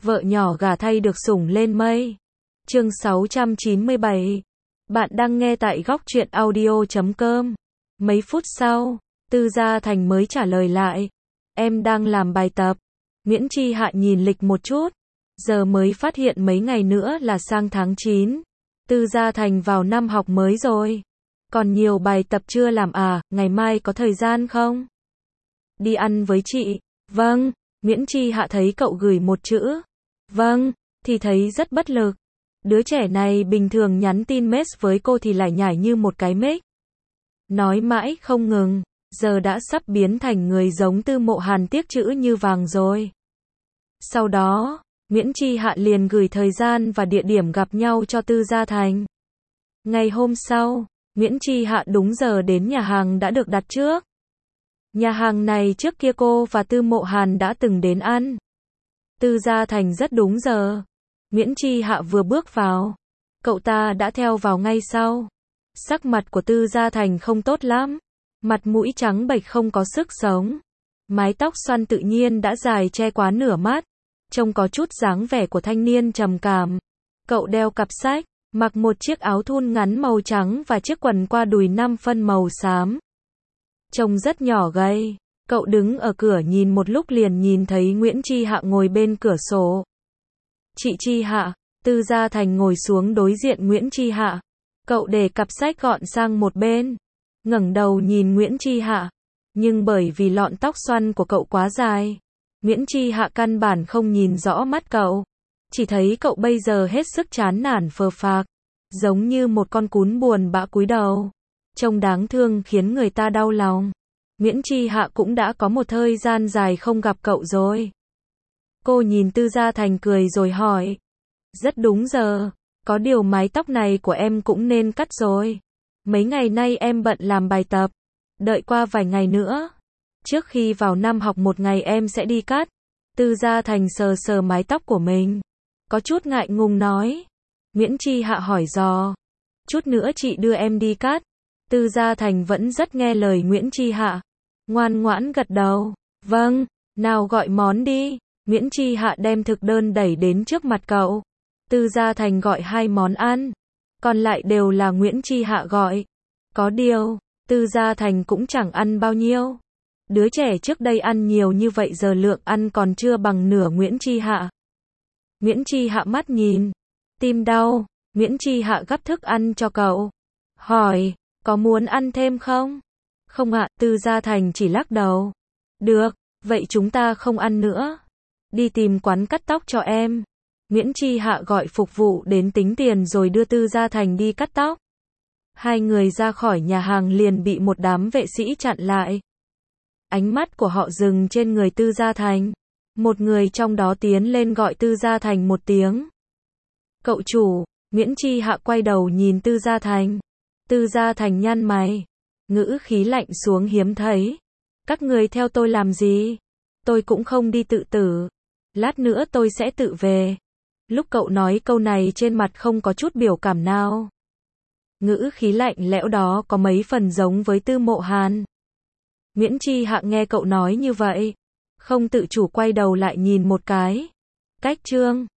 vợ nhỏ gả thay được sủng lên mây. Chương 697. Bạn đang nghe tại góc truyện audio.com. Mấy phút sau, Tư Gia Thành mới trả lời lại. Em đang làm bài tập. Nguyễn Chi Hạ nhìn lịch một chút. Giờ mới phát hiện mấy ngày nữa là sang tháng 9. Tư Gia Thành vào năm học mới rồi. Còn nhiều bài tập chưa làm à, ngày mai có thời gian không? Đi ăn với chị. Vâng. Nguyễn Chi Hạ thấy cậu gửi một chữ. Vâng, thì thấy rất bất lực. Đứa trẻ này bình thường nhắn tin mess với cô thì lải nhải như một cái mic. Nói mãi không ngừng, giờ đã sắp biến thành người giống Tư Mộ Hàn tiếc chữ như vàng rồi. Sau đó, Nguyễn Chi Hạ liền gửi thời gian và địa điểm gặp nhau cho Tư Gia Thành. Ngày hôm sau, Nguyễn Chi Hạ đúng giờ đến nhà hàng đã được đặt trước. Nhà hàng này trước kia cô và Tư Mộ Hàn đã từng đến ăn. Tư Gia Thành rất đúng giờ. Nguyễn Chi Hạ vừa bước vào, cậu ta đã theo vào ngay sau. Sắc mặt của Tư Gia Thành không tốt lắm, mặt mũi trắng bệch không có sức sống. Mái tóc xoăn tự nhiên đã dài che quá nửa mắt, trông có chút dáng vẻ của thanh niên trầm cảm. Cậu đeo cặp sách, mặc một chiếc áo thun ngắn màu trắng và chiếc quần qua đùi 5 phân màu xám. Trông rất nhỏ gầy. Cậu đứng ở cửa nhìn một lúc liền nhìn thấy Nguyễn Chi Hạ ngồi bên cửa sổ. Chị Chi Hạ. Tư Gia Thành ngồi xuống đối diện Nguyễn Chi Hạ. Cậu để cặp sách gọn sang một bên, ngẩng đầu nhìn Nguyễn Chi Hạ. Nhưng bởi vì lọn tóc xoăn của cậu quá dài, Nguyễn Chi Hạ căn bản không nhìn rõ mắt cậu. Chỉ thấy cậu bây giờ hết sức chán nản phờ phạc, giống như một con cún buồn bã cúi đầu. Trông đáng thương khiến người ta đau lòng. Nguyễn Chi Hạ cũng đã có một thời gian dài không gặp cậu rồi. Cô nhìn Tư Gia Thành cười rồi hỏi. Rất đúng giờ, có điều mái tóc này của em cũng nên cắt rồi. Mấy ngày nay em bận làm bài tập, đợi qua vài ngày nữa. Trước khi vào năm học một ngày em sẽ đi cắt. Tư Gia Thành sờ sờ mái tóc của mình, có chút ngại ngùng nói. Nguyễn Chi Hạ hỏi dò. Chút nữa chị đưa em đi cắt. Tư Gia Thành vẫn rất nghe lời Nguyễn Chi Hạ, ngoan ngoãn gật đầu. Vâng, nào gọi món đi. Nguyễn Chi Hạ đem thực đơn đẩy đến trước mặt cậu. Tư Gia Thành gọi 2 món ăn, còn lại đều là Nguyễn Chi Hạ gọi. Có điều, Tư Gia Thành cũng chẳng ăn bao nhiêu. Đứa trẻ trước đây ăn nhiều như vậy giờ lượng ăn còn chưa bằng nửa Nguyễn Chi Hạ. Nguyễn Chi Hạ mắt nhìn, tim đau. Nguyễn Chi Hạ gắp thức ăn cho cậu, hỏi, có muốn ăn thêm không? Không ạ. Tư Gia Thành chỉ lắc đầu. Được, vậy chúng ta không ăn nữa. Đi tìm quán cắt tóc cho em. Nguyễn Chi Hạ gọi phục vụ đến tính tiền rồi đưa Tư Gia Thành đi cắt tóc. Hai người ra khỏi nhà hàng liền bị một đám vệ sĩ chặn lại. Ánh mắt của họ dừng trên người Tư Gia Thành. Một người trong đó tiến lên gọi Tư Gia Thành một tiếng. Cậu chủ. Nguyễn Chi Hạ quay đầu nhìn Tư Gia Thành. Tư Gia Thành nhăn mày, ngữ khí lạnh xuống hiếm thấy. Các người theo tôi làm gì? Tôi cũng không đi tự tử. Lát nữa tôi sẽ tự về. Lúc cậu nói câu này trên mặt không có chút biểu cảm nào. Ngữ khí lạnh lẽo đó có mấy phần giống với Tư Mộ Hàn. Nguyễn Chi Hạ nghe cậu nói như vậy, không tự chủ quay đầu lại nhìn một cái. Cách Trương,